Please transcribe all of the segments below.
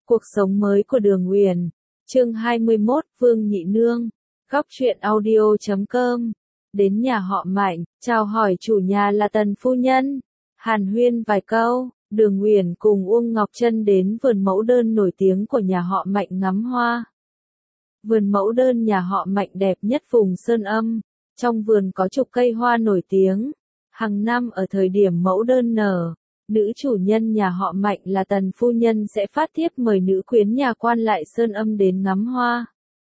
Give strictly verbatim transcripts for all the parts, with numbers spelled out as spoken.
Cuộc sống mới của Đường Uyển. Chương hai mươi mốt, Vương Nhị Nương. Góc truyện audio chấm com. Đến nhà họ Mạnh, chào hỏi chủ nhà là Tần phu nhân. Hàn huyên vài câu, Đường Uyển cùng Uông Ngọc Trân đến vườn mẫu đơn nổi tiếng của nhà họ Mạnh ngắm hoa. Vườn mẫu đơn nhà họ Mạnh đẹp nhất vùng Sơn Âm. Trong vườn có chục cây hoa nổi tiếng. Hàng năm ở thời điểm mẫu đơn nở, nữ chủ nhân nhà họ Mạnh là Tần phu nhân sẽ phát thiếp mời nữ quyến nhà quan lại Sơn Âm đến ngắm hoa.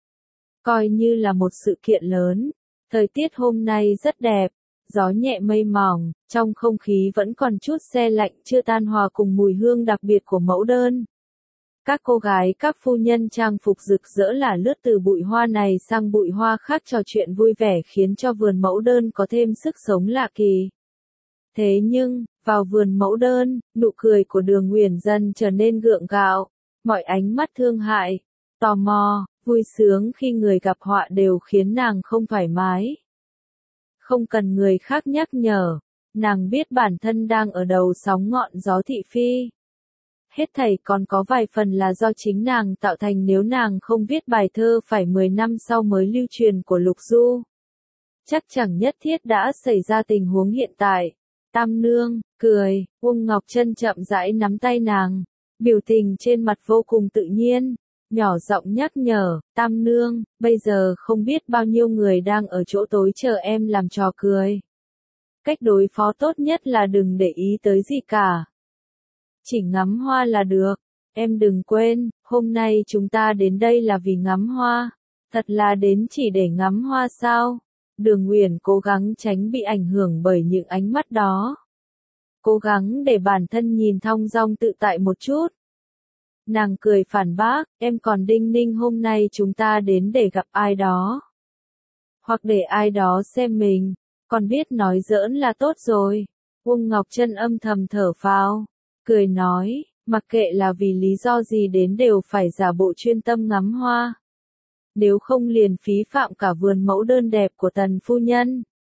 Coi như là một sự kiện lớn. Thời tiết hôm nay rất đẹp, gió nhẹ mây mỏng, trong không khí vẫn còn chút se lạnh chưa tan hòa cùng mùi hương đặc biệt của mẫu đơn. Các cô gái các phu nhân trang phục rực rỡ là lướt từ bụi hoa này sang bụi hoa khác trò chuyện vui vẻ khiến cho vườn mẫu đơn có thêm sức sống lạ kỳ. Thế nhưng, vào vườn mẫu đơn, nụ cười của Đường Uyển dần trở nên gượng gạo, mọi ánh mắt thương hại, tò mò, vui sướng khi người gặp họa đều khiến nàng không thoải mái. Không cần người khác nhắc nhở, nàng biết bản thân đang ở đầu sóng ngọn gió thị phi. Hết thảy còn có vài phần là do chính nàng tạo thành nếu nàng không viết bài thơ phải mười năm sau mới lưu truyền của Lục Du. Chắc chẳng nhất thiết đã xảy ra tình huống hiện tại. Tam nương, cười, Uông Ngọc Trân chậm rãi nắm tay nàng, biểu tình trên mặt vô cùng tự nhiên, nhỏ giọng nhắc nhở, Tam nương, bây giờ không biết bao nhiêu người đang ở chỗ tối chờ em làm trò cười. Cách đối phó tốt nhất là đừng để ý tới gì cả. Chỉ ngắm hoa là được, em đừng quên, hôm nay chúng ta đến đây là vì ngắm hoa, thật là đến chỉ để ngắm hoa sao? Đường Uyển cố gắng tránh bị ảnh hưởng bởi những ánh mắt đó. Cố gắng để bản thân nhìn thong dong tự tại một chút. Nàng cười phản bác, em còn đinh ninh hôm nay chúng ta đến để gặp ai đó. Hoặc để ai đó xem mình, còn biết nói giỡn là tốt rồi. Uông Ngọc Trân âm thầm thở phào, cười nói, mặc kệ là vì lý do gì đến đều phải giả bộ chuyên tâm ngắm hoa. Nếu không liền phí phạm cả vườn mẫu đơn đẹp của Tần phu nhân.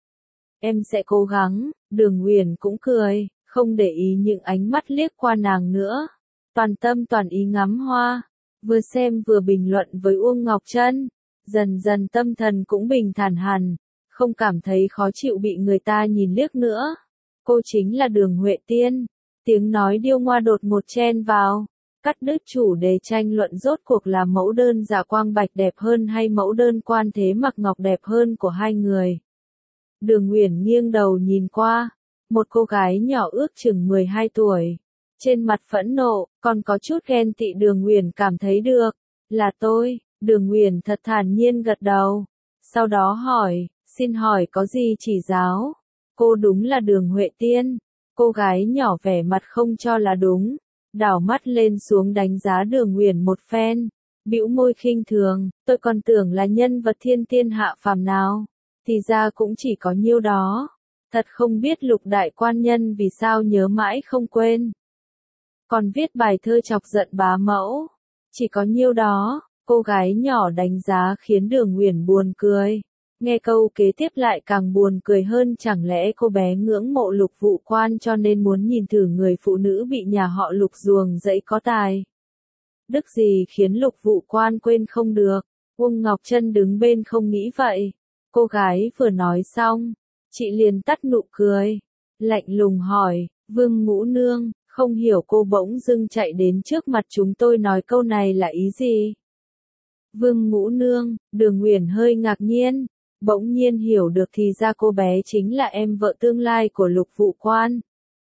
Em sẽ cố gắng, Đường Uyển cũng cười, không để ý những ánh mắt liếc qua nàng nữa. Toàn tâm toàn ý ngắm hoa, vừa xem vừa bình luận với Uông Ngọc Trân. Dần dần tâm thần cũng bình thản hẳn, không cảm thấy khó chịu bị người ta nhìn liếc nữa. Cô chính là Đường Huệ Tiên. Tiếng nói điêu ngoa đột ngột chen vào. Cắt đứt chủ đề tranh luận rốt cuộc là mẫu đơn Dạ Quang Bạch đẹp hơn hay mẫu đơn Quan Thế Mặc Ngọc đẹp hơn của hai người. Đường Uyển nghiêng đầu nhìn qua, một cô gái nhỏ ước chừng mười hai tuổi. Trên mặt phẫn nộ, còn có chút ghen tị. Đường Uyển cảm thấy được, là tôi. Đường Uyển thật thản nhiên gật đầu. Sau đó hỏi, xin hỏi có gì chỉ giáo? Cô đúng là Đường Huệ Tiên. Cô gái nhỏ vẻ mặt không cho là đúng. Đảo mắt lên xuống đánh giá Đường Uyển một phen, bĩu môi khinh thường, tôi còn tưởng là nhân vật thiên tiên hạ phàm nào, thì ra cũng chỉ có nhiêu đó. Thật không biết Lục đại quan nhân vì sao nhớ mãi không quên. Còn viết bài thơ chọc giận bá mẫu, chỉ có nhiêu đó. Cô gái nhỏ đánh giá khiến Đường Uyển buồn cười. Nghe câu kế tiếp lại càng buồn cười hơn, chẳng lẽ cô bé ngưỡng mộ Lục Vụ Quan cho nên muốn nhìn thử người phụ nữ bị nhà họ Lục ruồng dẫy có tài. Đức gì khiến Lục Vụ Quan quên không được. Uông Ngọc Trân đứng bên không nghĩ vậy. Cô gái vừa nói xong, chị liền tắt nụ cười, lạnh lùng hỏi, Vương Ngũ Nương, không hiểu cô bỗng dưng chạy đến trước mặt chúng tôi nói câu này là ý gì? Vương Ngũ Nương, Đường Uyển hơi ngạc nhiên. Bỗng nhiên hiểu được thì ra cô bé chính là em vợ tương lai của Lục Vụ Quan.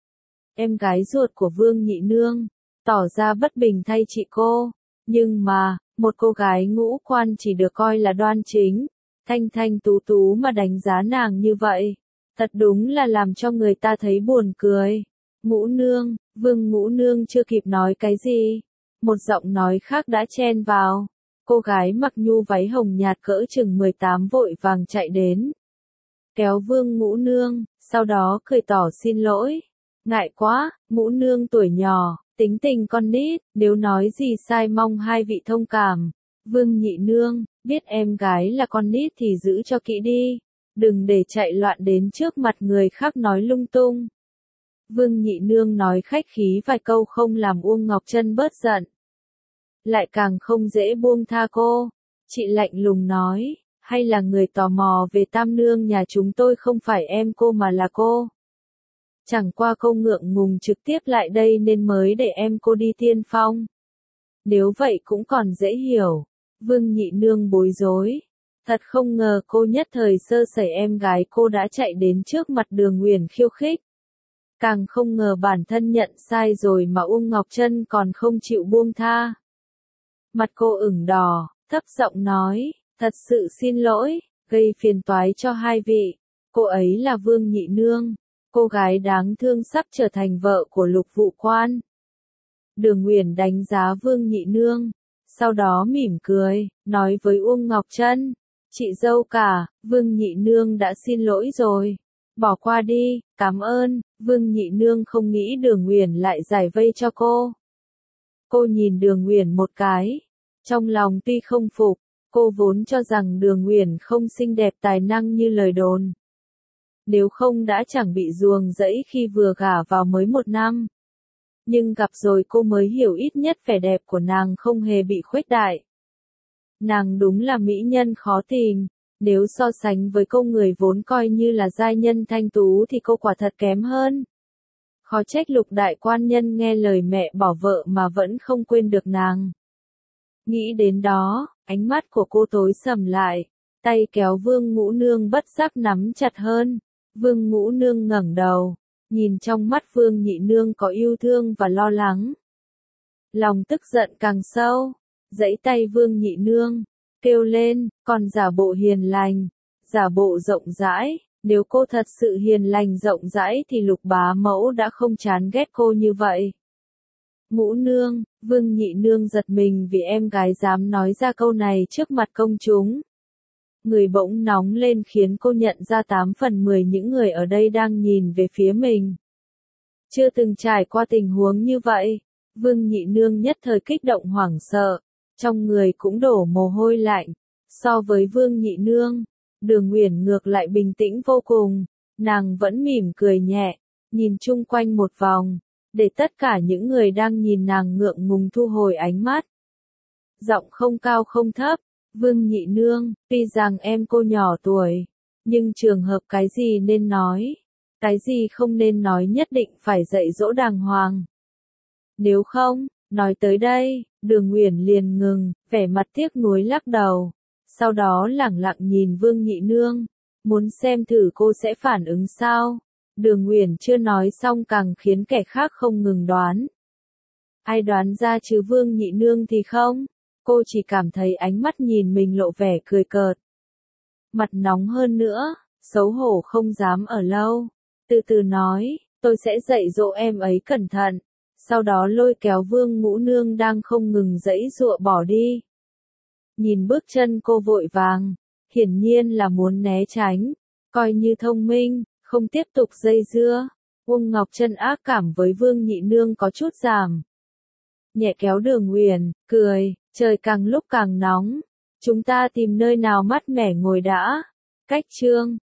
Em gái ruột của Vương Nhị Nương, tỏ ra bất bình thay chị cô. Nhưng mà, một cô gái ngũ quan chỉ được coi là đoan chính, thanh thanh tú tú mà đánh giá nàng như vậy. Thật đúng là làm cho người ta thấy buồn cười. Ngũ Nương, Vương Ngũ Nương chưa kịp nói cái gì. Một giọng nói khác đã chen vào. Cô gái mặc nhu váy hồng nhạt cỡ chừng mười tám vội vàng chạy đến. Kéo Vương Ngũ Nương, sau đó cười tỏ xin lỗi. Ngại quá, Ngũ Nương tuổi nhỏ, tính tình con nít, nếu nói gì sai mong hai vị thông cảm. Vương Nhị Nương, biết em gái là con nít thì giữ cho kỹ đi. Đừng để chạy loạn đến trước mặt người khác nói lung tung. Vương Nhị Nương nói khách khí vài câu không làm Uông Ngọc Trân bớt giận. lại càng không dễ buông tha cô. Chị lạnh lùng nói, hay là người tò mò về tam nương nhà chúng tôi không phải em cô mà là cô. Chẳng qua cô ngượng ngùng trực tiếp lại đây nên mới để em cô đi tiên phong. Nếu vậy cũng còn dễ hiểu. Vương Nhị Nương bối rối. Thật không ngờ cô nhất thời sơ sẩy em gái cô đã chạy đến trước mặt Đường Uyển khiêu khích. Càng không ngờ bản thân nhận sai rồi mà Uông Ngọc Trân còn không chịu buông tha. Mặt cô ửng đỏ, thấp giọng nói, thật sự xin lỗi, gây phiền toái cho hai vị. Cô ấy là Vương Nhị Nương, cô gái đáng thương sắp trở thành vợ của Lục Vụ Quan. Đường Uyển đánh giá Vương Nhị Nương, sau đó mỉm cười, nói với Uông Ngọc Trân, chị dâu cả, Vương Nhị Nương đã xin lỗi rồi. Bỏ qua đi, cảm ơn. Vương Nhị Nương không nghĩ Đường Uyển lại giải vây cho cô. Cô nhìn Đường Uyển một cái, trong lòng tuy không phục, cô vốn cho rằng Đường Uyển không xinh đẹp tài năng như lời đồn. Nếu không đã chẳng bị ruồng rẫy khi vừa gả vào mới một năm. Nhưng gặp rồi cô mới hiểu ít nhất vẻ đẹp của nàng không hề bị khuếch đại. Nàng đúng là mỹ nhân khó tìm, nếu so sánh với cô người vốn coi như là giai nhân thanh tú thì cô quả thật kém hơn. Khó trách Lục đại quan nhân nghe lời mẹ bỏ vợ mà vẫn không quên được nàng. Nghĩ đến đó, ánh mắt của cô tối sầm lại, tay kéo Vương Ngũ Nương bất giác nắm chặt hơn. Vương Ngũ Nương ngẩng đầu, nhìn trong mắt Vương Nhị Nương có yêu thương và lo lắng. Lòng tức giận càng sâu, giãy tay Vương Nhị Nương, kêu lên, còn giả bộ hiền lành, giả bộ rộng rãi, nếu cô thật sự hiền lành rộng rãi thì Lục bá mẫu đã không chán ghét cô như vậy. Ngũ Nương, Vương Nhị Nương giật mình vì em gái dám nói ra câu này trước mặt công chúng. Người bỗng nóng lên khiến cô nhận ra tám phần mười những người ở đây đang nhìn về phía mình. Chưa từng trải qua tình huống như vậy, Vương Nhị Nương nhất thời kích động hoảng sợ, trong người cũng đổ mồ hôi lạnh. So với Vương Nhị Nương, Đường Uyển ngược lại bình tĩnh vô cùng, nàng vẫn mỉm cười nhẹ, nhìn chung quanh một vòng, để tất cả những người đang nhìn nàng ngượng ngùng thu hồi ánh mắt. Giọng không cao không thấp, Vương Nhị Nương, tuy rằng em cô nhỏ tuổi, nhưng trường hợp cái gì nên nói, cái gì không nên nói nhất định phải dạy dỗ đàng hoàng. Nếu không, nói tới đây, Đường Uyển liền ngừng, vẻ mặt tiếc nuối lắc đầu, sau đó lẳng lặng nhìn Vương Nhị Nương, muốn xem thử cô sẽ phản ứng sao. Đường Uyển chưa nói xong càng khiến kẻ khác không ngừng đoán. Ai đoán ra chứ Vương Nhị Nương thì không, cô chỉ cảm thấy ánh mắt nhìn mình lộ vẻ cười cợt. Mặt nóng hơn nữa, xấu hổ không dám ở lâu, từ từ nói, tôi sẽ dạy dỗ em ấy cẩn thận, sau đó lôi kéo Vương Ngũ Nương đang không ngừng giãy giụa bỏ đi. Nhìn bước chân cô vội vàng, hiển nhiên là muốn né tránh, coi như thông minh, không tiếp tục dây dưa. Uông Ngọc Trân ác cảm với Vương Nhị Nương có chút giảm. Nhẹ kéo Đường Uyển, cười, trời càng lúc càng nóng, chúng ta tìm nơi nào mát mẻ ngồi đã. Cách chương